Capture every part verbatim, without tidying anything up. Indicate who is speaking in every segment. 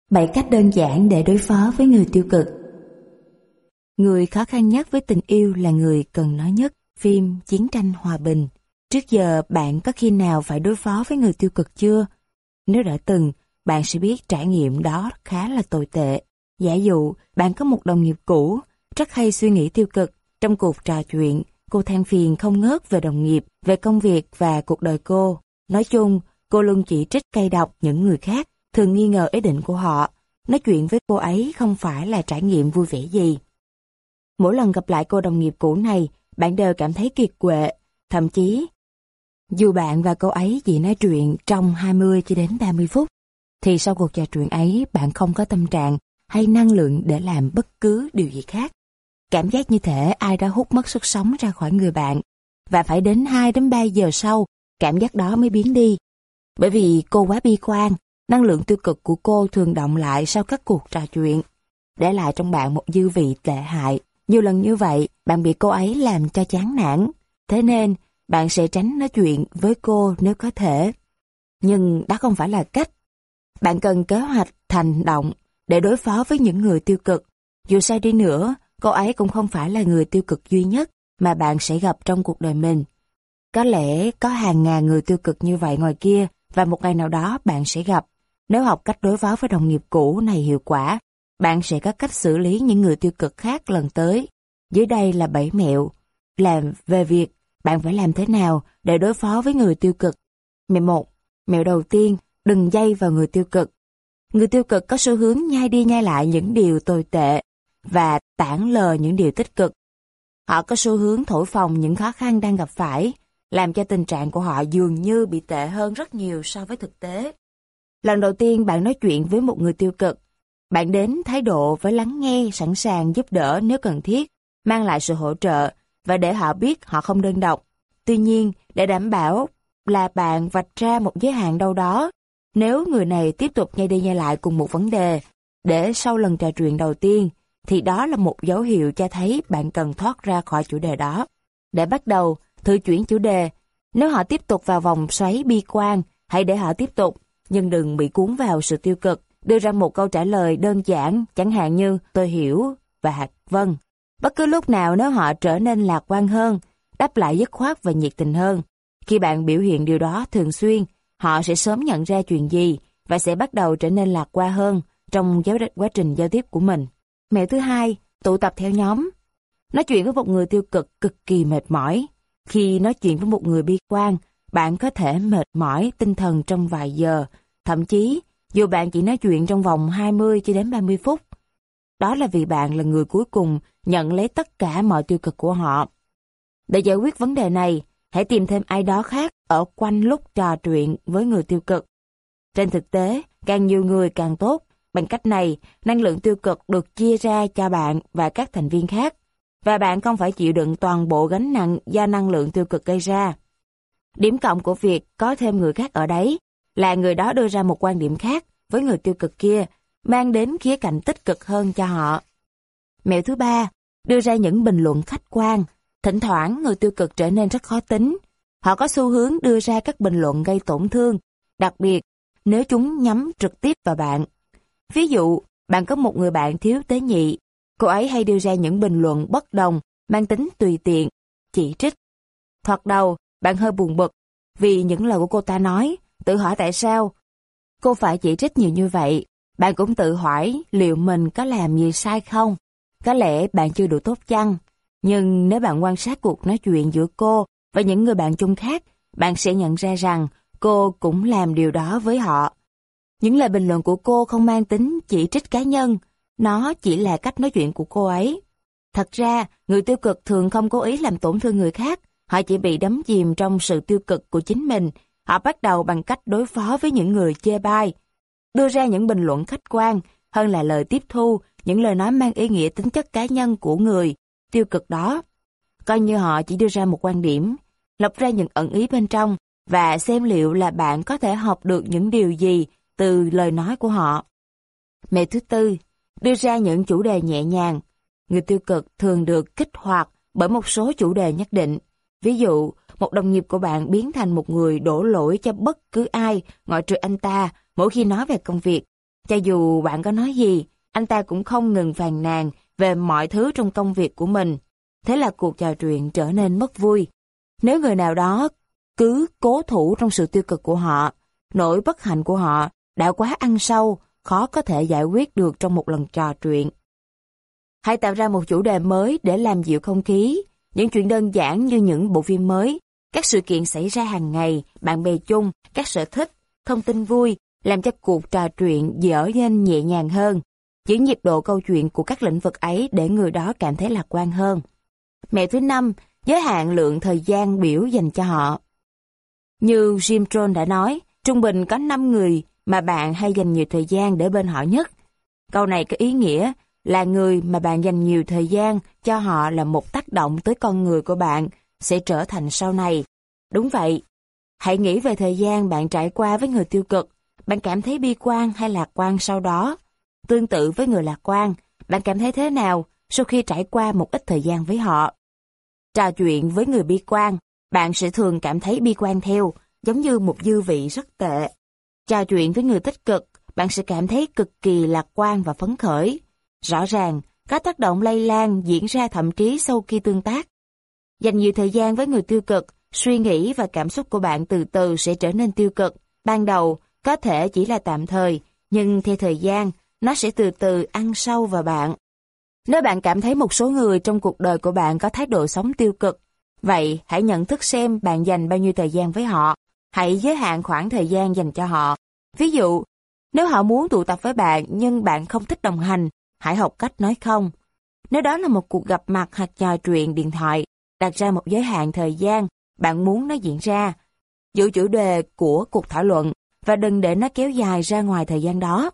Speaker 1: Bảy cách đơn giản để đối phó với người tiêu cực. Người khó khăn nhất với tình yêu là người cần nói nhất. Phim Chiến tranh Hòa bình. Trước giờ bạn có khi nào phải đối phó với người tiêu cực chưa? Nếu đã từng, bạn sẽ biết trải nghiệm đó khá là tồi tệ. Giả dụ, bạn có một đồng nghiệp cũ, rất hay suy nghĩ tiêu cực. Trong cuộc trò chuyện, cô than phiền không ngớt về đồng nghiệp, về công việc và cuộc đời cô. Nói chung, cô luôn chỉ trích cay độc những người khác, thường nghi ngờ ý định của họ. Nói chuyện với cô ấy không phải là trải nghiệm vui vẻ gì. Mỗi lần gặp lại cô đồng nghiệp cũ này, bạn đều cảm thấy kiệt quệ. Thậm chí, dù bạn và cô ấy chỉ nói chuyện trong hai mươi cho đến ba mươi phút, thì sau cuộc trò chuyện ấy bạn không có tâm trạng hay năng lượng để làm bất cứ điều gì khác. Cảm giác như thể ai đã hút mất sức sống ra khỏi người bạn, và phải đến hai đến ba giờ sau, cảm giác đó mới biến đi. Bởi vì cô quá bi quan, năng lượng tiêu cực của cô thường động lại sau các cuộc trò chuyện, để lại trong bạn một dư vị tệ hại. Nhiều lần như vậy, bạn bị cô ấy làm cho chán nản. Thế nên, bạn sẽ tránh nói chuyện với cô nếu có thể. Nhưng đó không phải là cách. Bạn cần kế hoạch hành động để đối phó với những người tiêu cực. Dù sao đi nữa, cô ấy cũng không phải là người tiêu cực duy nhất mà bạn sẽ gặp trong cuộc đời mình. Có lẽ có hàng ngàn người tiêu cực như vậy ngoài kia, và một ngày nào đó bạn sẽ gặp. Nếu học cách đối phó với đồng nghiệp cũ này hiệu quả, bạn sẽ có cách xử lý những người tiêu cực khác lần tới. Dưới đây là bảy mẹo làm về việc bạn phải làm thế nào để đối phó với người tiêu cực. Mẹo một. Mẹo đầu tiên, đừng dây vào người tiêu cực. Người tiêu cực có xu hướng nhai đi nhai lại những điều tồi tệ và tản lờ những điều tích cực. Họ có xu hướng thổi phồng những khó khăn đang gặp phải, làm cho tình trạng của họ dường như bị tệ hơn rất nhiều so với thực tế. Lần đầu tiên bạn nói chuyện với một người tiêu cực, bạn đến thái độ với lắng nghe, sẵn sàng giúp đỡ nếu cần thiết, mang lại sự hỗ trợ và để họ biết họ không đơn độc. Tuy nhiên, để đảm bảo là bạn vạch ra một giới hạn đâu đó, nếu người này tiếp tục nhai đi nhai lại cùng một vấn đề, để sau lần trò chuyện đầu tiên, thì đó là một dấu hiệu cho thấy bạn cần thoát ra khỏi chủ đề đó. Để bắt đầu, thử chuyển chủ đề. Nếu họ tiếp tục vào vòng xoáy bi quan, hãy để họ tiếp tục, nhưng đừng bị cuốn vào sự tiêu cực. Đưa ra một câu trả lời đơn giản, chẳng hạn như tôi hiểu và vâng. Bất cứ lúc nào nếu họ trở nên lạc quan hơn, đáp lại dứt khoát và nhiệt tình hơn. Khi bạn biểu hiện điều đó thường xuyên, họ sẽ sớm nhận ra chuyện gì và sẽ bắt đầu trở nên lạc quan hơn trong giáo quá trình giao tiếp của mình. Mẹo thứ hai, tụ tập theo nhóm. Nói chuyện với một người tiêu cực cực kỳ mệt mỏi. Khi nói chuyện với một người bi quan, bạn có thể mệt mỏi tinh thần trong vài giờ, thậm chí dù bạn chỉ nói chuyện trong vòng hai mươi cho đến ba mươi phút. Đó là vì bạn là người cuối cùng nhận lấy tất cả mọi tiêu cực của họ. Để giải quyết vấn đề này, hãy tìm thêm ai đó khác ở quanh lúc trò chuyện với người tiêu cực. Trên thực tế, càng nhiều người càng tốt. Bằng cách này, năng lượng tiêu cực được chia ra cho bạn và các thành viên khác, và bạn không phải chịu đựng toàn bộ gánh nặng do năng lượng tiêu cực gây ra. Điểm cộng của việc có thêm người khác ở đấy là người đó đưa ra một quan điểm khác với người tiêu cực kia, mang đến khía cạnh tích cực hơn cho họ. Mẹo thứ ba, đưa ra những bình luận khách quan. Thỉnh thoảng người tiêu cực trở nên rất khó tính. Họ có xu hướng đưa ra các bình luận gây tổn thương, đặc biệt nếu chúng nhắm trực tiếp vào bạn. Ví dụ, bạn có một người bạn thiếu tế nhị, cô ấy hay đưa ra những bình luận bất đồng, mang tính tùy tiện, chỉ trích. Thoạt đầu, bạn hơi buồn bực vì những lời của cô ta nói, tự hỏi tại sao cô phải chỉ trích nhiều như vậy. Bạn cũng tự hỏi liệu mình có làm gì sai không? Có lẽ bạn chưa đủ tốt chăng? Nhưng nếu bạn quan sát cuộc nói chuyện giữa cô và những người bạn chung khác, bạn sẽ nhận ra rằng cô cũng làm điều đó với họ. Những lời bình luận của cô không mang tính chỉ trích cá nhân, nó chỉ là cách nói chuyện của cô ấy. Thật ra, người tiêu cực thường không cố ý làm tổn thương người khác, họ chỉ bị đắm chìm trong sự tiêu cực của chính mình. Họ bắt đầu bằng cách đối phó với những người chê bai, đưa ra những bình luận khách quan hơn là lời tiếp thu những lời nói mang ý nghĩa tính chất cá nhân của người tiêu cực đó. Coi như họ chỉ đưa ra một quan điểm, lọc ra những ẩn ý bên trong và xem liệu là bạn có thể học được những điều gì từ lời nói của họ. Mẹo thứ tư, đưa ra những chủ đề nhẹ nhàng. Người tiêu cực thường được kích hoạt bởi một số chủ đề nhất định. Ví dụ, một đồng nghiệp của bạn biến thành một người đổ lỗi cho bất cứ ai ngoại trừ anh ta mỗi khi nói về công việc. Cho dù bạn có nói gì, anh ta cũng không ngừng phàn nàn về mọi thứ trong công việc của mình. Thế là cuộc trò chuyện trở nên mất vui. Nếu người nào đó cứ cố thủ trong sự tiêu cực của họ, nỗi bất hạnh của họ đã quá ăn sâu, khó có thể giải quyết được trong một lần trò chuyện. Hãy tạo ra một chủ đề mới để làm dịu không khí. Những chuyện đơn giản như những bộ phim mới, các sự kiện xảy ra hàng ngày, bạn bè chung, các sở thích, thông tin vui, làm cho cuộc trò chuyện dở nên nhẹ nhàng hơn. Giữ nhịp độ câu chuyện của các lĩnh vực ấy để người đó cảm thấy lạc quan hơn. Mẹo thứ năm, giới hạn lượng thời gian biểu dành cho họ. Như Jim Rohn đã nói, trung bình có năm người mà bạn hay dành nhiều thời gian để bên họ nhất. Câu này có ý nghĩa là người mà bạn dành nhiều thời gian cho họ là một tác động tới con người của bạn sẽ trở thành sau này. Đúng vậy, hãy nghĩ về thời gian bạn trải qua với người tiêu cực, bạn cảm thấy bi quan hay lạc quan sau đó. Tương tự với người lạc quan, bạn cảm thấy thế nào sau khi trải qua một ít thời gian với họ? Trò chuyện với người bi quan, bạn sẽ thường cảm thấy bi quan theo, giống như một dư vị rất tệ. Trò chuyện với người tích cực, bạn sẽ cảm thấy cực kỳ lạc quan và phấn khởi. Rõ ràng, các tác động lây lan diễn ra thậm chí sau khi tương tác. Dành nhiều thời gian với người tiêu cực, suy nghĩ và cảm xúc của bạn từ từ sẽ trở nên tiêu cực. Ban đầu, có thể chỉ là tạm thời, nhưng theo thời gian, nó sẽ từ từ ăn sâu vào bạn. Nếu bạn cảm thấy một số người trong cuộc đời của bạn có thái độ sống tiêu cực, vậy hãy nhận thức xem bạn dành bao nhiêu thời gian với họ. Hãy giới hạn khoảng thời gian dành cho họ. Ví dụ, nếu họ muốn tụ tập với bạn nhưng bạn không thích đồng hành, hãy học cách nói không. Nếu đó là một cuộc gặp mặt hoặc trò chuyện điện thoại, đặt ra một giới hạn thời gian bạn muốn nó diễn ra. Giữ chủ đề của cuộc thảo luận và đừng để nó kéo dài ra ngoài thời gian đó.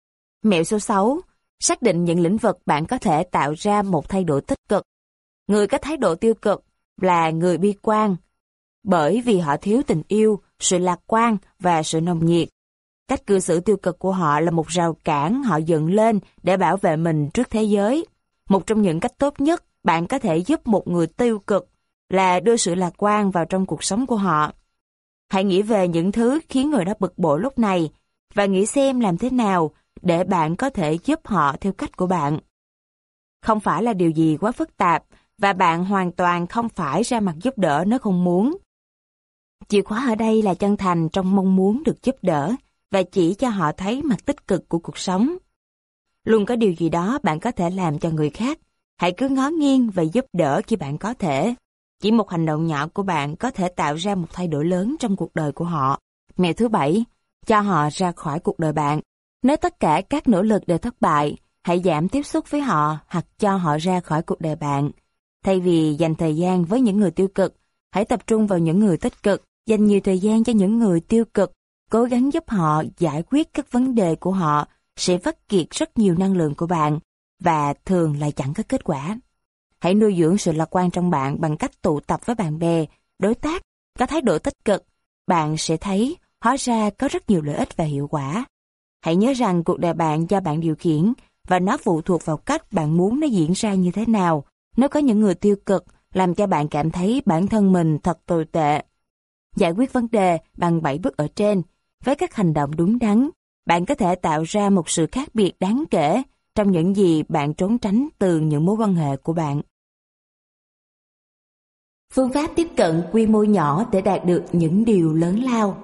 Speaker 1: Mẹo số sáu. Xác định những lĩnh vực bạn có thể tạo ra một thay đổi tích cực. Người có thái độ tiêu cực là người bi quan, bởi vì họ thiếu tình yêu, sự lạc quan và sự nồng nhiệt. Cách cư xử tiêu cực của họ là một rào cản họ dựng lên để bảo vệ mình trước thế giới. Một trong những cách tốt nhất bạn có thể giúp một người tiêu cực là đưa sự lạc quan vào trong cuộc sống của họ. Hãy nghĩ về những thứ khiến người đó bực bội lúc này và nghĩ xem làm thế nào để bạn có thể giúp họ theo cách của bạn. Không phải là điều gì quá phức tạp và bạn hoàn toàn không phải ra mặt giúp đỡ nếu không muốn. Chìa khóa ở đây là chân thành trong mong muốn được giúp đỡ và chỉ cho họ thấy mặt tích cực của cuộc sống. Luôn có điều gì đó bạn có thể làm cho người khác. Hãy cứ ngó nghiêng và giúp đỡ khi bạn có thể. Chỉ một hành động nhỏ của bạn có thể tạo ra một thay đổi lớn trong cuộc đời của họ. Mẹo thứ bảy, cho họ ra khỏi cuộc đời bạn. Nếu tất cả các nỗ lực đều thất bại, hãy giảm tiếp xúc với họ hoặc cho họ ra khỏi cuộc đời bạn. Thay vì dành thời gian với những người tiêu cực, hãy tập trung vào những người tích cực, dành nhiều thời gian cho những người tiêu cực, cố gắng giúp họ giải quyết các vấn đề của họ sẽ vắt kiệt rất nhiều năng lượng của bạn và thường lại chẳng có kết quả. Hãy nuôi dưỡng sự lạc quan trong bạn bằng cách tụ tập với bạn bè, đối tác, có thái độ tích cực. Bạn sẽ thấy hóa ra có rất nhiều lợi ích và hiệu quả. Hãy nhớ rằng cuộc đời bạn do bạn điều khiển và nó phụ thuộc vào cách bạn muốn nó diễn ra như thế nào. Nếu có những người tiêu cực làm cho bạn cảm thấy bản thân mình thật tồi tệ. Giải quyết vấn đề bằng bảy bước ở trên. Với các hành động đúng đắn, bạn có thể tạo ra một sự khác biệt đáng kể trong những gì bạn trốn tránh từ những mối quan hệ của bạn. Phương pháp tiếp cận quy mô nhỏ để đạt được những điều lớn lao.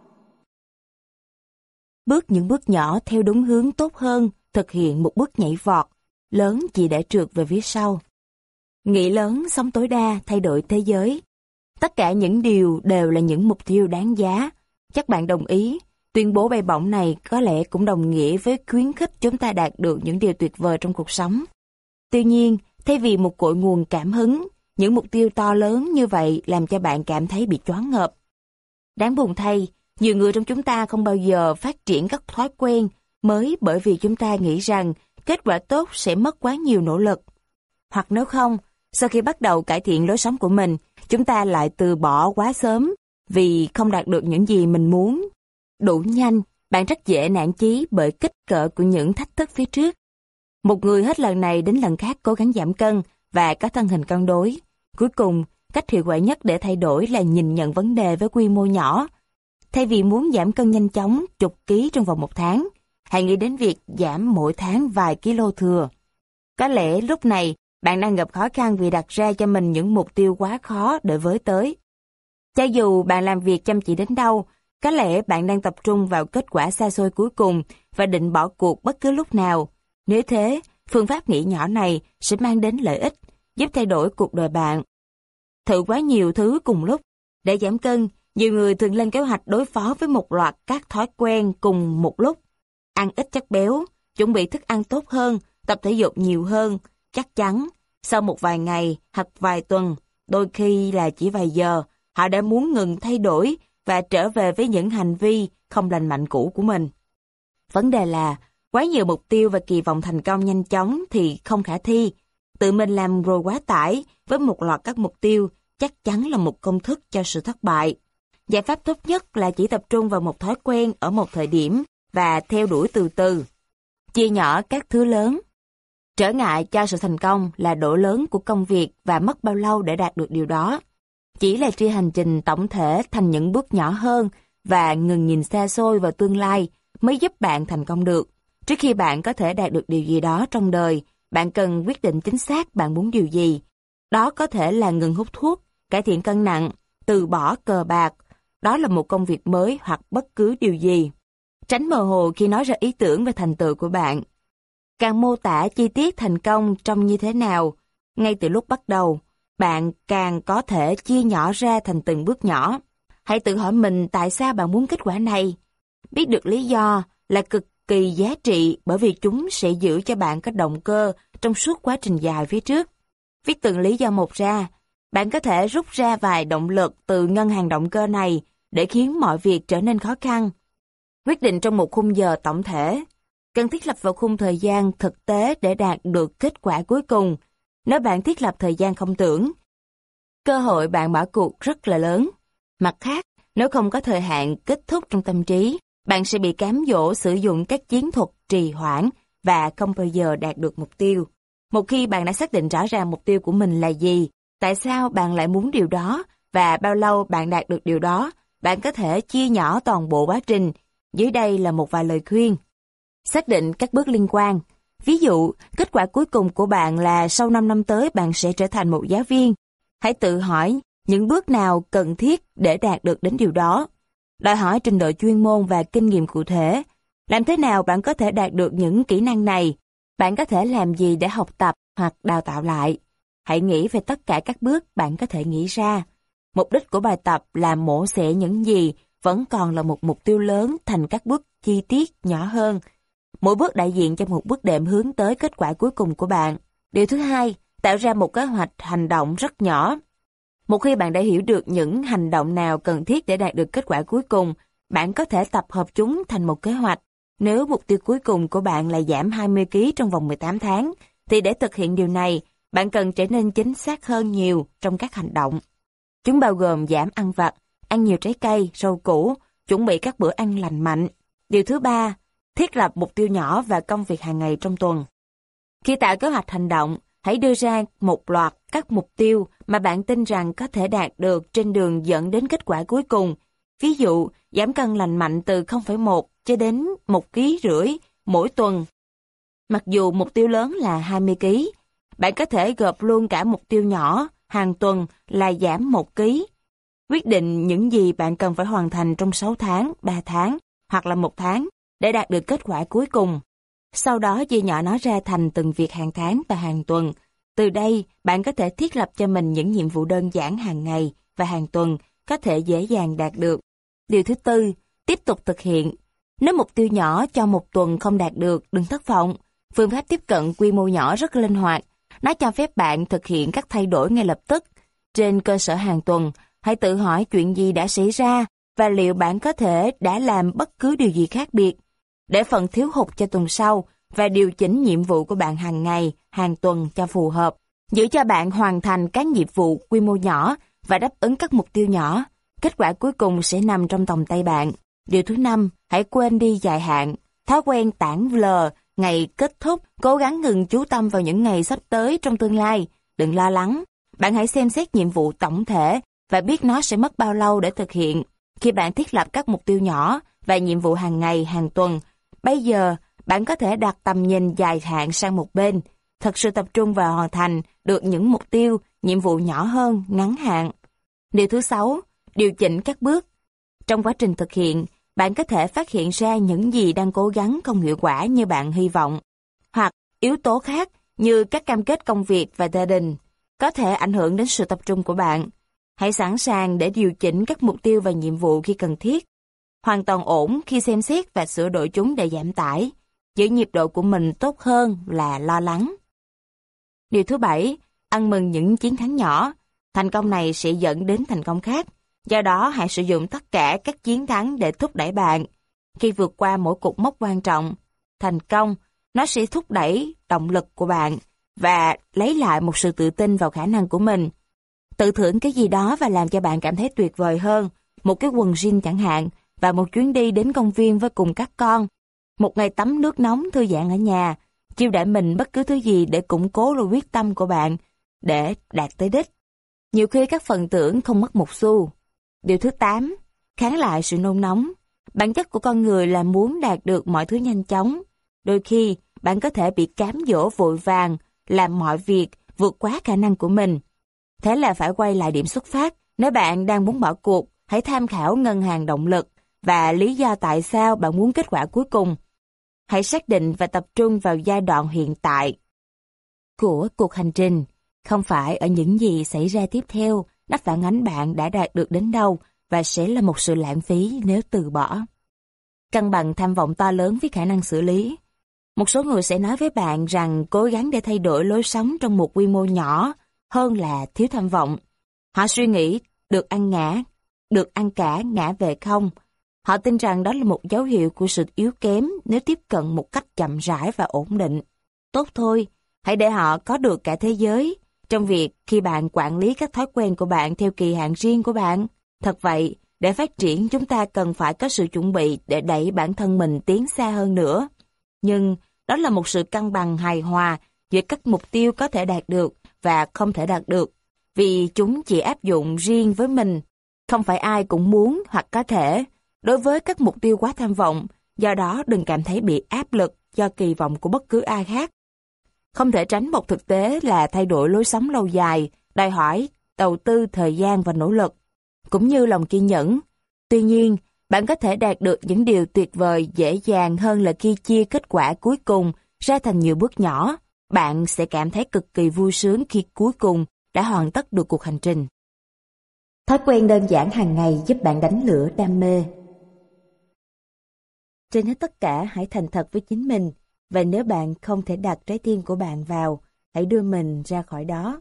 Speaker 1: Bước những bước nhỏ theo đúng hướng tốt hơn thực hiện một bước nhảy vọt, lớn chỉ để trượt về phía sau. Nghĩ lớn, sống tối đa, thay đổi thế giới. Tất cả những điều đều là những mục tiêu đáng giá. Chắc bạn đồng ý, tuyên bố bay bổng này có lẽ cũng đồng nghĩa với khuyến khích chúng ta đạt được những điều tuyệt vời trong cuộc sống. Tuy nhiên, thay vì một cội nguồn cảm hứng, những mục tiêu to lớn như vậy làm cho bạn cảm thấy bị choáng ngợp. Đáng buồn thay, nhiều người trong chúng ta không bao giờ phát triển các thói quen mới bởi vì chúng ta nghĩ rằng kết quả tốt sẽ mất quá nhiều nỗ lực. Hoặc nếu không, sau khi bắt đầu cải thiện lối sống của mình, chúng ta lại từ bỏ quá sớm vì không đạt được những gì mình muốn. Đủ nhanh, bạn rất dễ nản chí bởi kích cỡ của những thách thức phía trước. Một người hết lần này đến lần khác cố gắng giảm cân và có thân hình cân đối. Cuối cùng, cách hiệu quả nhất để thay đổi là nhìn nhận vấn đề với quy mô nhỏ. Thay vì muốn giảm cân nhanh chóng, chục ký trong vòng một tháng, hãy nghĩ đến việc giảm mỗi tháng vài kilo thừa. Có lẽ lúc này bạn đang gặp khó khăn vì đặt ra cho mình những mục tiêu quá khó để với tới. Cho dù bạn làm việc chăm chỉ đến đâu, có lẽ bạn đang tập trung vào kết quả xa xôi cuối cùng và định bỏ cuộc bất cứ lúc nào. Nếu thế, phương pháp nghĩ nhỏ này sẽ mang đến lợi ích, giúp thay đổi cuộc đời bạn. Thử quá nhiều thứ cùng lúc. Để giảm cân, nhiều người thường lên kế hoạch đối phó với một loạt các thói quen cùng một lúc. Ăn ít chất béo, chuẩn bị thức ăn tốt hơn, tập thể dục nhiều hơn. Chắc chắn, sau một vài ngày hoặc vài tuần, đôi khi là chỉ vài giờ, họ đã muốn ngừng thay đổi và trở về với những hành vi không lành mạnh cũ của mình. Vấn đề là, quá nhiều mục tiêu và kỳ vọng thành công nhanh chóng thì không khả thi. Tự mình làm rồi quá tải với một loạt các mục tiêu chắc chắn là một công thức cho sự thất bại. Giải pháp tốt nhất là chỉ tập trung vào một thói quen ở một thời điểm và theo đuổi từ từ. Chia nhỏ các thứ lớn. Trở ngại cho sự thành công là độ lớn của công việc và mất bao lâu để đạt được điều đó. Chỉ là chia hành trình tổng thể thành những bước nhỏ hơn và ngừng nhìn xa xôi vào tương lai mới giúp bạn thành công được. Trước khi bạn có thể đạt được điều gì đó trong đời, bạn cần quyết định chính xác bạn muốn điều gì. Đó có thể là ngừng hút thuốc, cải thiện cân nặng, từ bỏ cờ bạc. Đó là một công việc mới hoặc bất cứ điều gì. Tránh mơ hồ khi nói ra ý tưởng về thành tựu của bạn. Càng mô tả chi tiết thành công trông như thế nào, ngay từ lúc bắt đầu, bạn càng có thể chia nhỏ ra thành từng bước nhỏ. Hãy tự hỏi mình tại sao bạn muốn kết quả này. Biết được lý do là cực kỳ giá trị bởi vì chúng sẽ giữ cho bạn có động cơ trong suốt quá trình dài phía trước. Viết từng lý do một ra, bạn có thể rút ra vài động lực từ ngân hàng động cơ này để khiến mọi việc trở nên khó khăn. Quyết định trong một khung giờ tổng thể. Cần thiết lập vào khung thời gian thực tế để đạt được kết quả cuối cùng. Nếu bạn thiết lập thời gian không tưởng, cơ hội bạn bỏ cuộc rất là lớn. Mặt khác, nếu không có thời hạn kết thúc trong tâm trí, bạn sẽ bị cám dỗ sử dụng các chiến thuật trì hoãn và không bao giờ đạt được mục tiêu. Một khi bạn đã xác định rõ ràng mục tiêu của mình là gì, tại sao bạn lại muốn điều đó và bao lâu bạn đạt được điều đó, bạn có thể chia nhỏ toàn bộ quá trình. Dưới đây là một vài lời khuyên. Xác định các bước liên quan. Ví dụ, kết quả cuối cùng của bạn là sau năm năm tới bạn sẽ trở thành một giáo viên. Hãy tự hỏi những bước nào cần thiết để đạt được đến điều đó. Đòi hỏi trình độ chuyên môn và kinh nghiệm cụ thể. Làm thế nào bạn có thể đạt được những kỹ năng này? Bạn có thể làm gì để học tập hoặc đào tạo lại? Hãy nghĩ về tất cả các bước bạn có thể nghĩ ra. Mục đích của bài tập là mổ xẻ những gì vẫn còn là một mục tiêu lớn thành các bước chi tiết nhỏ hơn. Mỗi bước đại diện cho một bước đệm hướng tới kết quả cuối cùng của bạn. Điều thứ hai, tạo ra một kế hoạch hành động rất nhỏ. Một khi bạn đã hiểu được những hành động nào cần thiết để đạt được kết quả cuối cùng, bạn có thể tập hợp chúng thành một kế hoạch. Nếu mục tiêu cuối cùng của bạn là giảm hai mươi ki lô gam trong vòng mười tám tháng, thì để thực hiện điều này, bạn cần trở nên chính xác hơn nhiều trong các hành động. Chúng bao gồm giảm ăn vặt, ăn nhiều trái cây, rau củ, chuẩn bị các bữa ăn lành mạnh. Điều thứ ba, thiết lập mục tiêu nhỏ và công việc hàng ngày trong tuần. Khi tạo kế hoạch hành động, hãy đưa ra một loạt các mục tiêu mà bạn tin rằng có thể đạt được trên đường dẫn đến kết quả cuối cùng. Ví dụ, giảm cân lành mạnh từ không phẩy một cho đến một ký rưỡi mỗi tuần. Mặc dù mục tiêu lớn là hai mươi ki lô gam, bạn có thể gộp luôn cả mục tiêu nhỏ hàng tuần là giảm một ký. Quyết định những gì bạn cần phải hoàn thành trong sáu tháng, ba tháng hoặc là một tháng để đạt được kết quả cuối cùng. Sau đó chia nhỏ nó ra thành từng việc hàng tháng và hàng tuần. Từ đây, bạn có thể thiết lập cho mình những nhiệm vụ đơn giản hàng ngày và hàng tuần có thể dễ dàng đạt được. Điều thứ tư, tiếp tục thực hiện. Nếu mục tiêu nhỏ cho một tuần không đạt được, đừng thất vọng. Phương pháp tiếp cận quy mô nhỏ rất linh hoạt. Nó cho phép bạn thực hiện các thay đổi ngay lập tức. Trên cơ sở hàng tuần, hãy tự hỏi chuyện gì đã xảy ra và liệu bạn có thể đã làm bất cứ điều gì khác biệt. Để phần thiếu hụt cho tuần sau và điều chỉnh nhiệm vụ của bạn hàng ngày, hàng tuần cho phù hợp. Giữ cho bạn hoàn thành các nhiệm vụ quy mô nhỏ và đáp ứng các mục tiêu nhỏ. Kết quả cuối cùng sẽ nằm trong tầm tay bạn. Điều thứ năm, hãy quên đi dài hạn. Thói quen tản lờ, ngày kết thúc, cố gắng ngừng chú tâm vào những ngày sắp tới trong tương lai. Đừng lo lắng. Bạn hãy xem xét nhiệm vụ tổng thể và biết nó sẽ mất bao lâu để thực hiện. Khi bạn thiết lập các mục tiêu nhỏ và nhiệm vụ hàng ngày, hàng tuần, Bây giờ, bạn có thể đặt tầm nhìn dài hạn sang một bên, thật sự tập trung vào hoàn thành được những mục tiêu, nhiệm vụ nhỏ hơn, ngắn hạn. Điều thứ sáu, điều chỉnh các bước. Trong quá trình thực hiện, bạn có thể phát hiện ra những gì đang cố gắng không hiệu quả như bạn hy vọng, hoặc yếu tố khác như các cam kết công việc và gia đình, có thể ảnh hưởng đến sự tập trung của bạn. Hãy sẵn sàng để điều chỉnh các mục tiêu và nhiệm vụ khi cần thiết. Hoàn toàn ổn khi xem xét và sửa đổi chúng để giảm tải, giữ nhịp độ của mình tốt hơn là lo lắng. Điều thứ bảy, ăn mừng những chiến thắng nhỏ. Thành công này sẽ dẫn đến thành công khác. Do đó, hãy sử dụng tất cả các chiến thắng để thúc đẩy bạn. Khi vượt qua mỗi cột mốc quan trọng, thành công, nó sẽ thúc đẩy động lực của bạn và lấy lại một sự tự tin vào khả năng của mình. Tự thưởng cái gì đó và làm cho bạn cảm thấy tuyệt vời hơn, một cái quần jean chẳng hạn, và một chuyến đi đến công viên với cùng các con, một ngày tắm nước nóng thư giãn ở nhà, chiêu đãi mình bất cứ thứ gì để củng cố lời quyết tâm của bạn để đạt tới đích. Nhiều khi các phần thưởng không mất một xu. Điều thứ tám, kháng lại sự nôn nóng. Bản chất của con người là muốn đạt được mọi thứ nhanh chóng. Đôi khi, bạn có thể bị cám dỗ vội vàng, làm mọi việc vượt quá khả năng của mình. Thế là phải quay lại điểm xuất phát. Nếu bạn đang muốn bỏ cuộc, hãy tham khảo ngân hàng động lực và lý do tại sao bạn muốn kết quả cuối cùng. Hãy xác định và tập trung vào giai đoạn hiện tại của cuộc hành trình, không phải ở những gì xảy ra tiếp theo. Nó phản ánh bạn đã đạt được đến đâu và sẽ là một sự lãng phí nếu từ bỏ. Cân bằng tham vọng to lớn với khả năng xử lý. Một số người sẽ nói với bạn rằng cố gắng để thay đổi lối sống trong một quy mô nhỏ hơn là thiếu tham vọng. Họ suy nghĩ được ăn ngã, được ăn cả ngã về không. Họ tin rằng đó là một dấu hiệu của sự yếu kém nếu tiếp cận một cách chậm rãi và ổn định. Tốt thôi, hãy để họ có được cả thế giới trong việc khi bạn quản lý các thói quen của bạn theo kỳ hạn riêng của bạn. Thật vậy, để phát triển chúng ta cần phải có sự chuẩn bị để đẩy bản thân mình tiến xa hơn nữa. Nhưng đó là một sự cân bằng hài hòa giữa các mục tiêu có thể đạt được và không thể đạt được, vì chúng chỉ áp dụng riêng với mình. Không phải ai cũng muốn hoặc có thể. Đối với các mục tiêu quá tham vọng, do đó đừng cảm thấy bị áp lực do kỳ vọng của bất cứ ai khác. Không thể tránh một thực tế là thay đổi lối sống lâu dài, đòi hỏi đầu tư thời gian và nỗ lực, cũng như lòng kiên nhẫn. Tuy nhiên, bạn có thể đạt được những điều tuyệt vời dễ dàng hơn là khi chia kết quả cuối cùng ra thành nhiều bước nhỏ. Bạn sẽ cảm thấy cực kỳ vui sướng khi cuối cùng đã hoàn tất được cuộc hành trình. Thói quen đơn giản hàng ngày giúp bạn đánh lửa đam mê. Trên hết tất cả, hãy thành thật với chính mình, và nếu bạn không thể đặt trái tim của bạn vào, hãy đưa mình ra khỏi đó.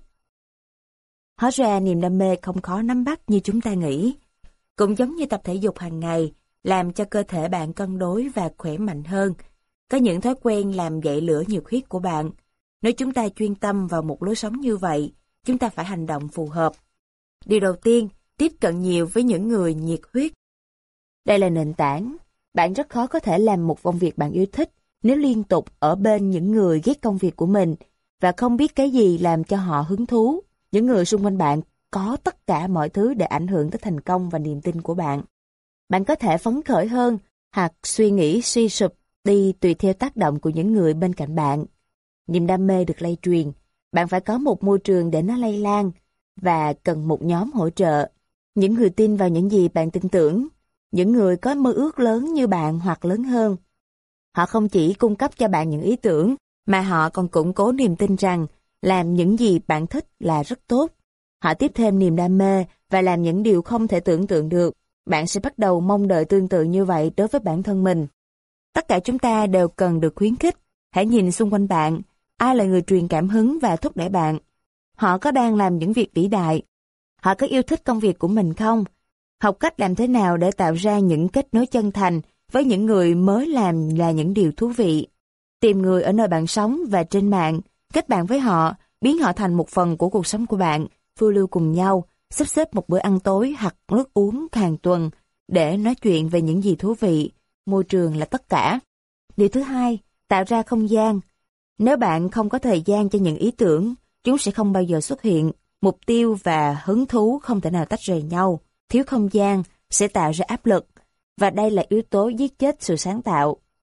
Speaker 1: Hóa ra niềm đam mê không khó nắm bắt như chúng ta nghĩ. Cũng giống như tập thể dục hàng ngày, làm cho cơ thể bạn cân đối và khỏe mạnh hơn. Có những thói quen làm dậy lửa nhiệt huyết của bạn. Nếu chúng ta chuyên tâm vào một lối sống như vậy, chúng ta phải hành động phù hợp. Điều đầu tiên, tiếp cận nhiều với những người nhiệt huyết. Đây là nền tảng. Bạn rất khó có thể làm một công việc bạn yêu thích nếu liên tục ở bên những người ghét công việc của mình và không biết cái gì làm cho họ hứng thú. Những người xung quanh bạn có tất cả mọi thứ để ảnh hưởng tới thành công và niềm tin của bạn. Bạn có thể phấn khởi hơn hoặc suy nghĩ suy sụp đi tùy theo tác động của những người bên cạnh bạn. Niềm đam mê được lây truyền, bạn phải có một môi trường để nó lây lan và cần một nhóm hỗ trợ. Những người tin vào những gì bạn tin tưởng, những người có mơ ước lớn như bạn hoặc lớn hơn. Họ không chỉ cung cấp cho bạn những ý tưởng, mà họ còn củng cố niềm tin rằng làm những gì bạn thích là rất tốt. Họ tiếp thêm niềm đam mê và làm những điều không thể tưởng tượng được. Bạn sẽ bắt đầu mong đợi tương tự như vậy đối với bản thân mình. Tất cả chúng ta đều cần được khuyến khích. Hãy nhìn xung quanh bạn, ai là người truyền cảm hứng và thúc đẩy bạn? Họ có đang làm những việc vĩ đại? Họ có yêu thích công việc của mình không? Học cách làm thế nào để tạo ra những kết nối chân thành với những người mới làm là những điều thú vị. Tìm người ở nơi bạn sống và trên mạng, kết bạn với họ, biến họ thành một phần của cuộc sống của bạn, phiêu lưu cùng nhau, sắp xếp một bữa ăn tối hoặc nước uống hàng tuần để nói chuyện về những gì thú vị. Môi trường là tất cả. Điều thứ hai, tạo ra không gian. Nếu bạn không có thời gian cho những ý tưởng, chúng sẽ không bao giờ xuất hiện. Mục tiêu và hứng thú không thể nào tách rời nhau. Thiếu không gian sẽ tạo ra áp lực, và đây là yếu tố giết chết sự sáng tạo.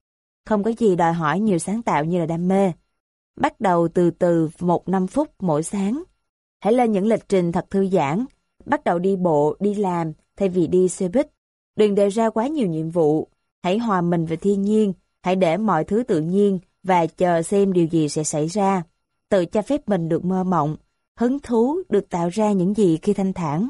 Speaker 1: Không có gì đòi hỏi nhiều sáng tạo như là đam mê. Bắt đầu từ từ một năm phút mỗi sáng. Hãy lên những lịch trình thật thư giãn. Bắt đầu đi bộ, đi làm thay vì đi xe buýt. Đừng đề ra quá nhiều nhiệm vụ. Hãy hòa mình vào thiên nhiên. Hãy để mọi thứ tự nhiên và chờ xem điều gì sẽ xảy ra. Tự cho phép mình được mơ mộng. Hứng thú được tạo ra những gì khi thanh thản.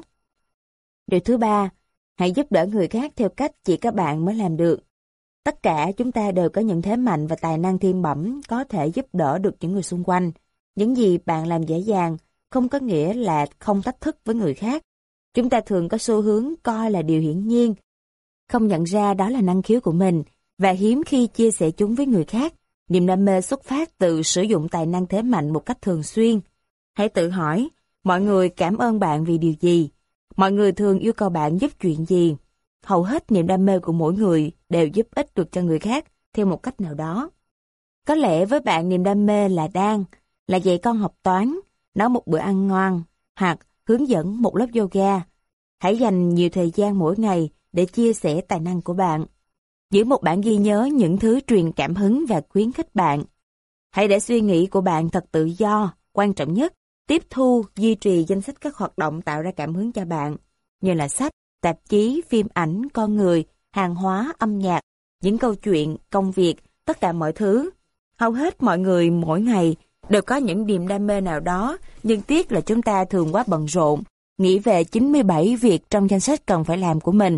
Speaker 1: Điều thứ ba, hãy giúp đỡ người khác theo cách chỉ các bạn mới làm được. Tất cả chúng ta đều có những thế mạnh và tài năng thiên bẩm có thể giúp đỡ được những người xung quanh. Những gì bạn làm dễ dàng không có nghĩa là không thách thức với người khác. Chúng ta thường có xu hướng coi là điều hiển nhiên, không nhận ra đó là năng khiếu của mình và hiếm khi chia sẻ chúng với người khác. Niềm đam mê xuất phát từ sử dụng tài năng thế mạnh một cách thường xuyên. Hãy tự hỏi, mọi người cảm ơn bạn vì điều gì? Mọi người thường yêu cầu bạn giúp chuyện gì? Hầu hết niềm đam mê của mỗi người đều giúp ích được cho người khác theo một cách nào đó. Có lẽ với bạn niềm đam mê là đan, là dạy con học toán, nấu một bữa ăn ngon, hoặc hướng dẫn một lớp yoga. Hãy dành nhiều thời gian mỗi ngày để chia sẻ tài năng của bạn. Giữ một bản ghi nhớ những thứ truyền cảm hứng và khuyến khích bạn. Hãy để suy nghĩ của bạn thật tự do, quan trọng nhất, tiếp thu, duy trì danh sách các hoạt động tạo ra cảm hứng cho bạn, như là sách, tạp chí, phim ảnh, con người, hàng hóa, âm nhạc, những câu chuyện, công việc, tất cả mọi thứ. Hầu hết mọi người mỗi ngày đều có những niềm đam mê nào đó, nhưng tiếc là chúng ta thường quá bận rộn, nghĩ về chín mươi bảy việc trong danh sách cần phải làm của mình.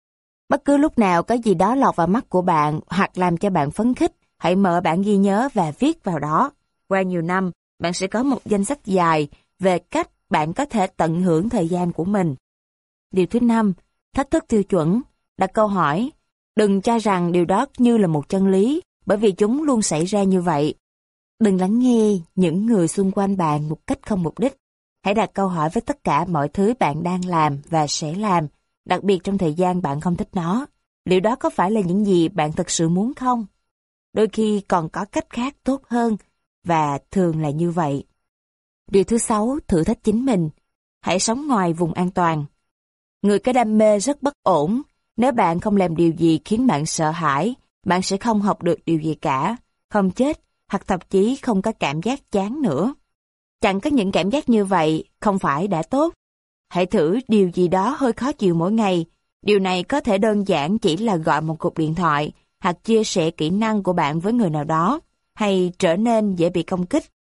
Speaker 1: Bất cứ lúc nào có gì đó lọt vào mắt của bạn hoặc làm cho bạn phấn khích, hãy mở bản ghi nhớ và viết vào đó. Qua nhiều năm, bạn sẽ có một danh sách dài về cách bạn có thể tận hưởng thời gian của mình. Điều thứ năm, thách thức tiêu chuẩn. Đặt câu hỏi, đừng cho rằng điều đó như là một chân lý, bởi vì chúng luôn xảy ra như vậy. Đừng lắng nghe những người xung quanh bạn một cách không mục đích. Hãy đặt câu hỏi với tất cả mọi thứ bạn đang làm và sẽ làm, đặc biệt trong thời gian bạn không thích nó. Liệu đó có phải là những gì bạn thực sự muốn không? Đôi khi còn có cách khác tốt hơn, và thường là như vậy. Điều thứ sáu, thử thách chính mình. Hãy sống ngoài vùng an toàn. Người có đam mê rất bất ổn. Nếu bạn không làm điều gì khiến bạn sợ hãi, bạn sẽ không học được điều gì cả, không chết, hoặc thậm chí không có cảm giác chán nữa. Chẳng có những cảm giác như vậy, không phải đã tốt. Hãy thử điều gì đó hơi khó chịu mỗi ngày. Điều này có thể đơn giản chỉ là gọi một cuộc điện thoại, hoặc chia sẻ kỹ năng của bạn với người nào đó, hay trở nên dễ bị công kích.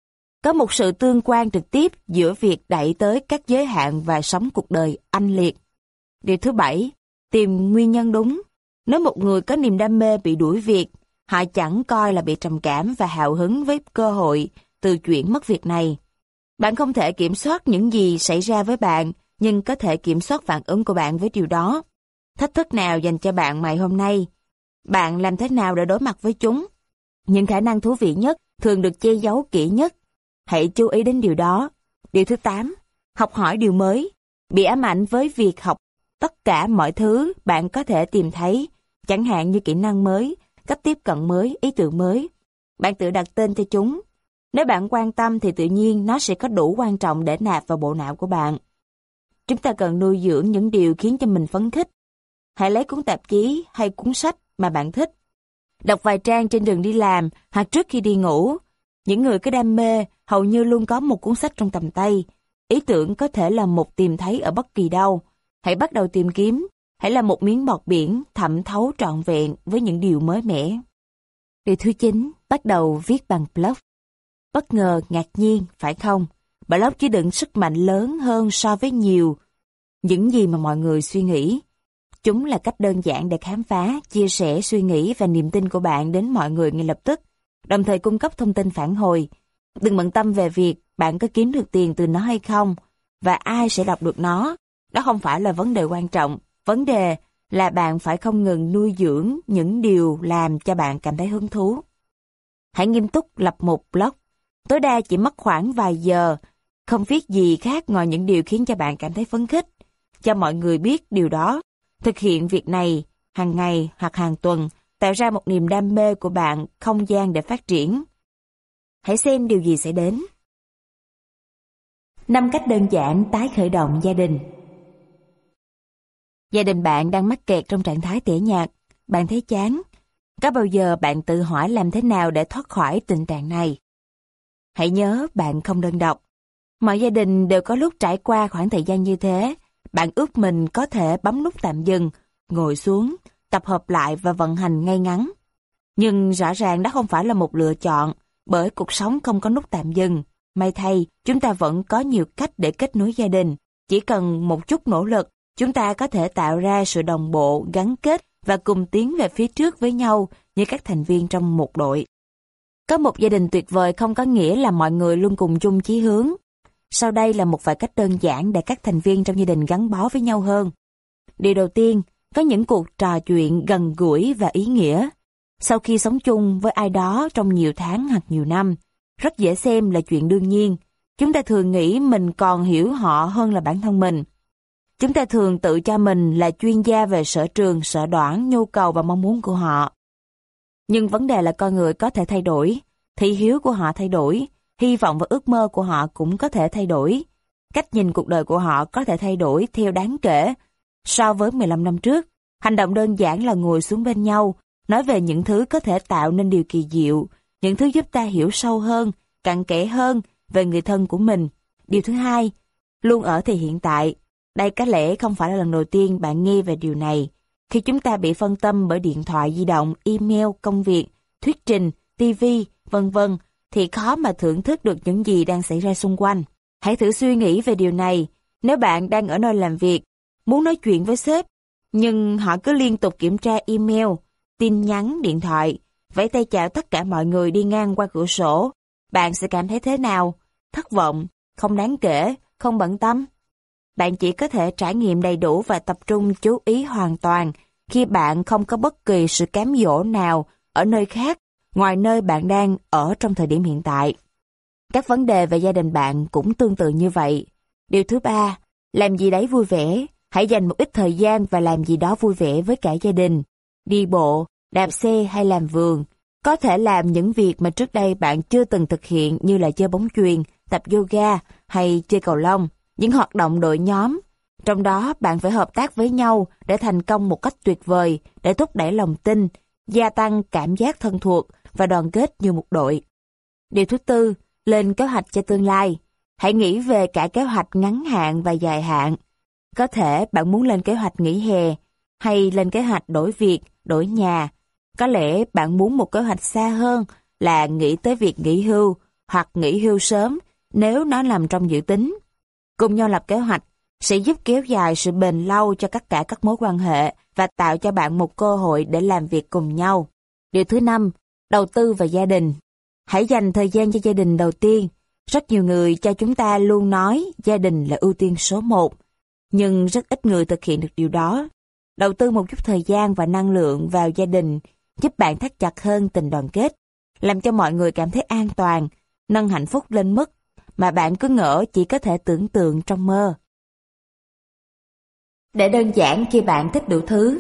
Speaker 1: Có một sự tương quan trực tiếp giữa việc đẩy tới các giới hạn và sống cuộc đời anh liệt. Điều thứ bảy, tìm nguyên nhân đúng. Nếu một người có niềm đam mê bị đuổi việc, họ chẳng coi là bị trầm cảm và hào hứng với cơ hội từ chuyện mất việc này. Bạn không thể kiểm soát những gì xảy ra với bạn, nhưng có thể kiểm soát phản ứng của bạn với điều đó. Thách thức nào dành cho bạn ngày hôm nay? Bạn làm thế nào để đối mặt với chúng? Những khả năng thú vị nhất thường được che giấu kỹ nhất. Hãy chú ý đến điều đó. Điều thứ tám, học hỏi điều mới. Bị ám ảnh với việc học tất cả mọi thứ bạn có thể tìm thấy, chẳng hạn như kỹ năng mới, cách tiếp cận mới, ý tưởng mới. Bạn tự đặt tên cho chúng. Nếu bạn quan tâm thì tự nhiên nó sẽ có đủ quan trọng để nạp vào bộ não của bạn. Chúng ta cần nuôi dưỡng những điều khiến cho mình phấn khích. Hãy lấy cuốn tạp chí hay cuốn sách mà bạn thích. Đọc vài trang trên đường đi làm hoặc trước khi đi ngủ. Những người có đam mê hầu như luôn có một cuốn sách trong tầm tay. Ý tưởng có thể là một tìm thấy ở bất kỳ đâu. Hãy bắt đầu tìm kiếm. Hãy là một miếng bọt biển thẩm thấu trọn vẹn với những điều mới mẻ. Điều thứ chín, bắt đầu viết bằng blog. Bất ngờ, ngạc nhiên, phải không? Blog chứa đựng sức mạnh lớn hơn so với nhiều những gì mà mọi người suy nghĩ. Chúng là cách đơn giản để khám phá, chia sẻ suy nghĩ và niềm tin của bạn đến mọi người ngay lập tức, đồng thời cung cấp thông tin phản hồi. Đừng bận tâm về việc bạn có kiếm được tiền từ nó hay không, và ai sẽ đọc được nó. Đó không phải là vấn đề quan trọng. Vấn đề là bạn phải không ngừng nuôi dưỡng những điều làm cho bạn cảm thấy hứng thú. Hãy nghiêm túc lập một blog. Tối đa chỉ mất khoảng vài giờ, không viết gì khác ngoài những điều khiến cho bạn cảm thấy phấn khích. Cho mọi người biết điều đó. Thực hiện việc này hàng ngày hoặc hàng tuần, tạo ra một niềm đam mê của bạn, không gian để phát triển. Hãy xem điều gì sẽ đến. năm cách đơn giản tái khởi động gia đình. Gia đình bạn đang mắc kẹt trong trạng thái tẻ nhạt. Bạn thấy chán. Có bao giờ bạn tự hỏi làm thế nào để thoát khỏi tình trạng này? Hãy nhớ bạn không đơn độc. Mọi gia đình đều có lúc trải qua khoảng thời gian như thế. Bạn ước mình có thể bấm nút tạm dừng, ngồi xuống, tập hợp lại và vận hành ngay ngắn. Nhưng rõ ràng đó không phải là một lựa chọn, bởi cuộc sống không có nút tạm dừng. May thay, chúng ta vẫn có nhiều cách để kết nối gia đình. Chỉ cần một chút nỗ lực, chúng ta có thể tạo ra sự đồng bộ, gắn kết và cùng tiến về phía trước với nhau như các thành viên trong một đội. Có một gia đình tuyệt vời không có nghĩa là mọi người luôn cùng chung chí hướng. Sau đây là một vài cách đơn giản để các thành viên trong gia đình gắn bó với nhau hơn. Điều đầu tiên, có những cuộc trò chuyện gần gũi và ý nghĩa. Sau khi sống chung với ai đó trong nhiều tháng hoặc nhiều năm, rất dễ xem là chuyện đương nhiên. Chúng ta thường nghĩ mình còn hiểu họ hơn là bản thân mình. Chúng ta thường tự cho mình là chuyên gia về sở trường, sở đoản, nhu cầu và mong muốn của họ. Nhưng vấn đề là con người có thể thay đổi, thị hiếu của họ thay đổi, hy vọng và ước mơ của họ cũng có thể thay đổi. Cách nhìn cuộc đời của họ có thể thay đổi theo đáng kể. So với mười lăm năm trước, hành động đơn giản là ngồi xuống bên nhau, nói về những thứ có thể tạo nên điều kỳ diệu, những thứ giúp ta hiểu sâu hơn, cặn kẽ hơn về người thân của mình. Điều thứ hai, luôn ở thì hiện tại. Đây có lẽ không phải là lần đầu tiên bạn nghe về điều này. Khi chúng ta bị phân tâm bởi điện thoại di động, email, công việc, thuyết trình, ti vi, vân vân, thì khó mà thưởng thức được những gì đang xảy ra xung quanh. Hãy thử suy nghĩ về điều này. Nếu bạn đang ở nơi làm việc, muốn nói chuyện với sếp, nhưng họ cứ liên tục kiểm tra email, tin nhắn, điện thoại, vẫy tay chào tất cả mọi người đi ngang qua cửa sổ, bạn sẽ cảm thấy thế nào? Thất vọng, không đáng kể, không bận tâm. Bạn chỉ có thể trải nghiệm đầy đủ và tập trung chú ý hoàn toàn khi bạn không có bất kỳ sự cám dỗ nào ở nơi khác ngoài nơi bạn đang ở trong thời điểm hiện tại. Các vấn đề về gia đình bạn cũng tương tự như vậy. Điều thứ ba, làm gì đấy vui vẻ. Hãy dành một ít thời gian và làm gì đó vui vẻ với cả gia đình. Đi bộ, đạp xe hay làm vườn. Có thể làm những việc mà trước đây bạn chưa từng thực hiện như là chơi bóng chuyền, tập yoga hay chơi cầu lông. Những hoạt động đội nhóm. Trong đó bạn phải hợp tác với nhau để thành công một cách tuyệt vời, để thúc đẩy lòng tin, gia tăng cảm giác thân thuộc và đoàn kết như một đội. Điều thứ tư, lên kế hoạch cho tương lai. Hãy nghĩ về cả kế hoạch ngắn hạn và dài hạn. Có thể bạn muốn lên kế hoạch nghỉ hè, hay lên kế hoạch đổi việc, đổi nhà. Có lẽ bạn muốn một kế hoạch xa hơn là nghĩ tới việc nghỉ hưu hoặc nghỉ hưu sớm nếu nó nằm trong dự tính. Cùng nhau lập kế hoạch sẽ giúp kéo dài sự bền lâu cho tất cả các mối quan hệ và tạo cho bạn một cơ hội để làm việc cùng nhau. Điều thứ năm, đầu tư vào gia đình. Hãy dành thời gian cho gia đình đầu tiên. Rất nhiều người cho chúng ta luôn nói gia đình là ưu tiên số một, nhưng rất ít người thực hiện được điều đó. Đầu tư một chút thời gian và năng lượng vào gia đình giúp bạn thắt chặt hơn tình đoàn kết, làm cho mọi người cảm thấy an toàn, nâng hạnh phúc lên mức mà bạn cứ ngỡ chỉ có thể tưởng tượng trong mơ. Để đơn giản khi bạn thích đủ thứ.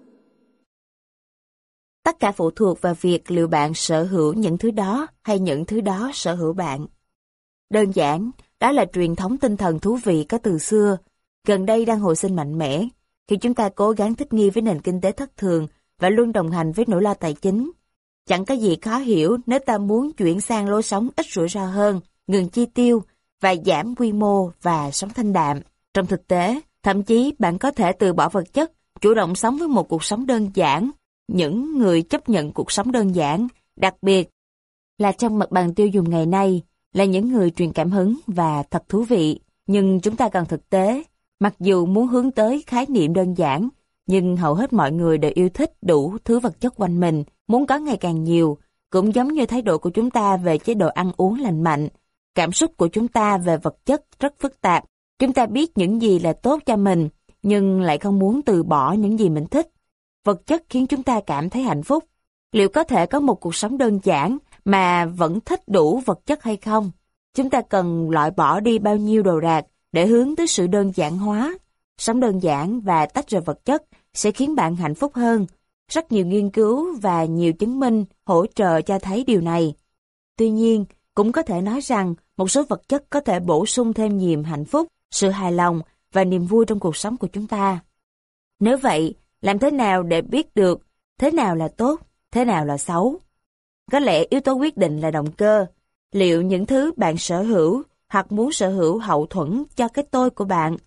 Speaker 1: Tất cả phụ thuộc vào việc liệu bạn sở hữu những thứ đó hay những thứ đó sở hữu bạn. Đơn giản, đó là truyền thống tinh thần thú vị có từ xưa, gần đây đang hồi sinh mạnh mẽ, khi chúng ta cố gắng thích nghi với nền kinh tế thất thường và luôn đồng hành với nỗi lo tài chính. Chẳng có gì khó hiểu nếu ta muốn chuyển sang lối sống ít rủi ro hơn, ngừng chi tiêu và giảm quy mô và sống thanh đạm. Trong thực tế, thậm chí bạn có thể từ bỏ vật chất, chủ động sống với một cuộc sống đơn giản. Những người chấp nhận cuộc sống đơn giản, đặc biệt là trong mặt bằng tiêu dùng ngày nay, là những người truyền cảm hứng và thật thú vị. Nhưng chúng ta cần thực tế. Mặc dù muốn hướng tới khái niệm đơn giản, nhưng hầu hết mọi người đều yêu thích đủ thứ vật chất quanh mình, muốn có ngày càng nhiều, cũng giống như thái độ của chúng ta về chế độ ăn uống lành mạnh. Cảm xúc của chúng ta về vật chất rất phức tạp. Chúng ta biết những gì là tốt cho mình, nhưng lại không muốn từ bỏ những gì mình thích. Vật chất khiến chúng ta cảm thấy hạnh phúc. Liệu có thể có một cuộc sống đơn giản mà vẫn thích đủ vật chất hay không? Chúng ta cần loại bỏ đi bao nhiêu đồ đạc để hướng tới sự đơn giản hóa. Sống đơn giản và tách rời vật chất sẽ khiến bạn hạnh phúc hơn. Rất nhiều nghiên cứu và nhiều chứng minh hỗ trợ cho thấy điều này. Tuy nhiên, cũng có thể nói rằng một số vật chất có thể bổ sung thêm niềm hạnh phúc, sự hài lòng và niềm vui trong cuộc sống của chúng ta. Nếu vậy, làm thế nào để biết được thế nào là tốt? thế nào là xấu. Có lẽ yếu tố quyết định là động cơ. Liệu những thứ bạn sở hữu hoặc muốn sở hữu hậu thuẫn cho cái tôi của bạn,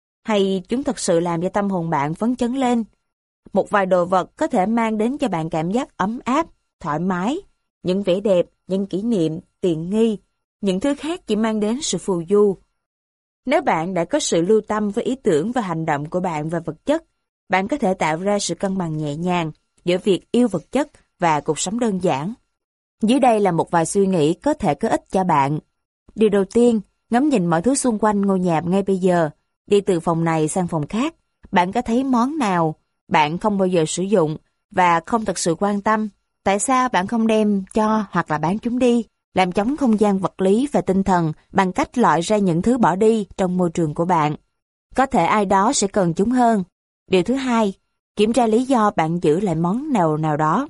Speaker 1: hay chúng thật sự làm cho tâm hồn bạn phấn chấn lên? Một vài đồ vật có thể mang đến cho bạn cảm giác ấm áp, thoải mái, những vẻ đẹp, những kỷ niệm, tiện nghi. Những thứ khác chỉ mang đến sự phù du. Nếu bạn đã có sự lưu tâm với ý tưởng và hành động của bạn và vật chất, bạn có thể tạo ra sự cân bằng nhẹ nhàng giữa việc yêu vật chất và cuộc sống đơn giản. Dưới đây là một vài suy nghĩ có thể có ích cho bạn. Điều đầu tiên, ngắm nhìn mọi thứ xung quanh ngôi nhà ngay bây giờ. Đi từ phòng này sang phòng khác, bạn có thấy món nào bạn không bao giờ sử dụng và không thật sự quan tâm? Tại sao bạn không đem cho hoặc là bán chúng đi? Làm trống không gian vật lý và tinh thần bằng cách loại ra những thứ bỏ đi trong môi trường của bạn. Có thể ai đó sẽ cần chúng hơn. Điều thứ hai, kiểm tra lý do bạn giữ lại món nào nào đó.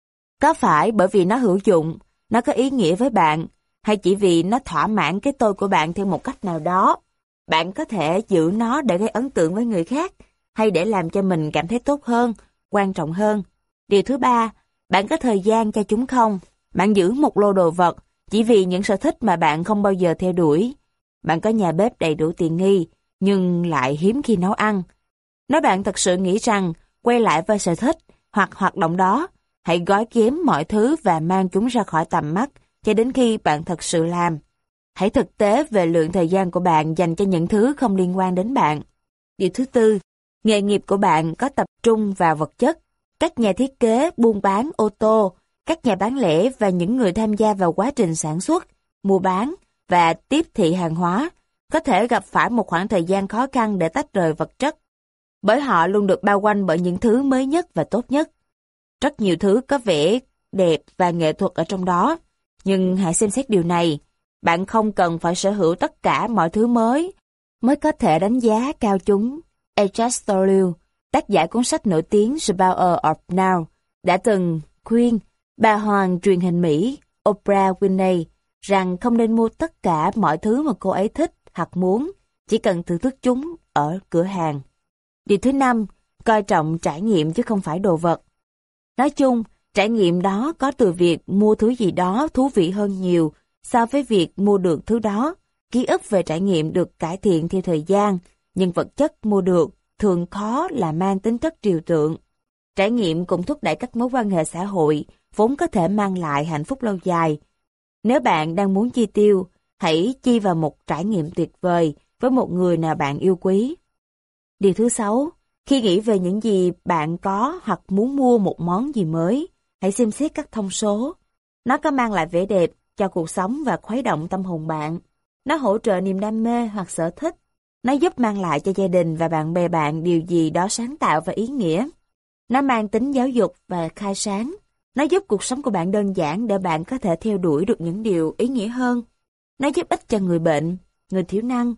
Speaker 1: Có phải bởi vì nó hữu dụng, nó có ý nghĩa với bạn, hay chỉ vì nó thỏa mãn cái tôi của bạn theo một cách nào đó? Bạn có thể giữ nó để gây ấn tượng với người khác, hay để làm cho mình cảm thấy tốt hơn, quan trọng hơn. Điều thứ ba, bạn có thời gian cho chúng không? Bạn giữ một lô đồ vật chỉ vì những sở thích mà bạn không bao giờ theo đuổi. Bạn có nhà bếp đầy đủ tiện nghi, nhưng lại hiếm khi nấu ăn. Nếu bạn thật sự nghĩ rằng quay lại với sở thích hoặc hoạt động đó, hãy gói ghém mọi thứ và mang chúng ra khỏi tầm mắt cho đến khi bạn thật sự làm. Hãy thực tế về lượng thời gian của bạn dành cho những thứ không liên quan đến bạn. Điều thứ tư, nghề nghiệp của bạn có tập trung vào vật chất. Các nhà thiết kế, buôn bán ô tô, các nhà bán lẻ và những người tham gia vào quá trình sản xuất, mua bán và tiếp thị hàng hóa có thể gặp phải một khoảng thời gian khó khăn để tách rời vật chất, bởi họ luôn được bao quanh bởi những thứ mới nhất và tốt nhất. Rất nhiều thứ có vẻ đẹp và nghệ thuật ở trong đó, nhưng hãy xem xét điều này. Bạn không cần phải sở hữu tất cả mọi thứ mới mới có thể đánh giá cao chúng. Eckhart Tolle, tác giả cuốn sách nổi tiếng The Power of Now, đã từng khuyên bà hoàng truyền hình Mỹ Oprah Winfrey rằng không nên mua tất cả mọi thứ mà cô ấy thích hoặc muốn, chỉ cần thưởng thức chúng ở cửa hàng. Điều thứ năm, coi trọng trải nghiệm chứ không phải đồ vật. Nói chung, trải nghiệm đó có từ việc mua thứ gì đó thú vị hơn nhiều so với việc mua được thứ đó. Ký ức về trải nghiệm được cải thiện theo thời gian, nhưng vật chất mua được thường khó là mang tính chất trừu tượng. Trải nghiệm cũng thúc đẩy các mối quan hệ xã hội, vốn có thể mang lại hạnh phúc lâu dài. Nếu bạn đang muốn chi tiêu, hãy chi vào một trải nghiệm tuyệt vời với một người nào bạn yêu quý. Điều thứ sáu, khi nghĩ về những gì bạn có hoặc muốn mua một món gì mới, hãy xem xét các thông số. Nó có mang lại vẻ đẹp cho cuộc sống và khuấy động tâm hồn bạn. Nó hỗ trợ niềm đam mê hoặc sở thích. Nó giúp mang lại cho gia đình và bạn bè bạn điều gì đó sáng tạo và ý nghĩa. Nó mang tính giáo dục và khai sáng. Nó giúp cuộc sống của bạn đơn giản để bạn có thể theo đuổi được những điều ý nghĩa hơn. Nó giúp ích cho người bệnh, người thiểu năng.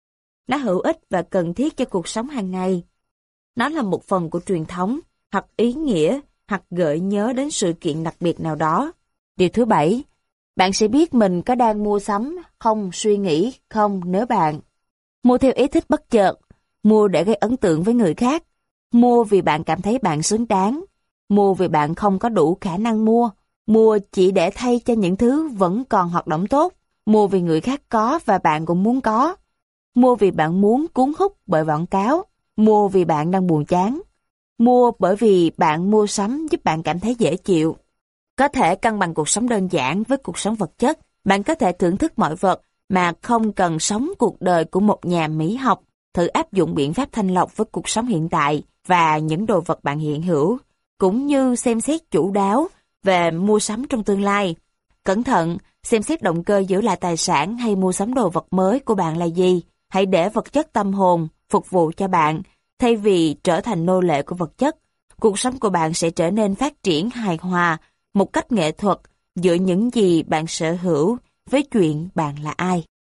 Speaker 1: Nó hữu ích và cần thiết cho cuộc sống hàng ngày. Nó là một phần của truyền thống, hoặc ý nghĩa, hoặc gợi nhớ đến sự kiện đặc biệt nào đó. Điều thứ bảy, bạn sẽ biết mình có đang mua sắm, không suy nghĩ, không nếu bạn mua theo ý thích bất chợt, mua để gây ấn tượng với người khác, mua vì bạn cảm thấy bạn xứng đáng, mua vì bạn không có đủ khả năng mua, mua chỉ để thay cho những thứ vẫn còn hoạt động tốt, mua vì người khác có và bạn cũng muốn có, mua vì bạn muốn cuốn hút bởi quảng cáo, mua vì bạn đang buồn chán, mua bởi vì bạn mua sắm giúp bạn cảm thấy dễ chịu. Có thể cân bằng cuộc sống đơn giản với cuộc sống vật chất, bạn có thể thưởng thức mọi vật mà không cần sống cuộc đời của một nhà mỹ học, thử áp dụng biện pháp thanh lọc với cuộc sống hiện tại và những đồ vật bạn hiện hữu, cũng như xem xét chu đáo về mua sắm trong tương lai. Cẩn thận, xem xét động cơ giữ lại tài sản hay mua sắm đồ vật mới của bạn là gì. Hãy để vật chất tâm hồn phục vụ cho bạn, thay vì trở thành nô lệ của vật chất. Cuộc sống của bạn sẽ trở nên phát triển hài hòa, một cách nghệ thuật giữa những gì bạn sở hữu với chuyện bạn là ai.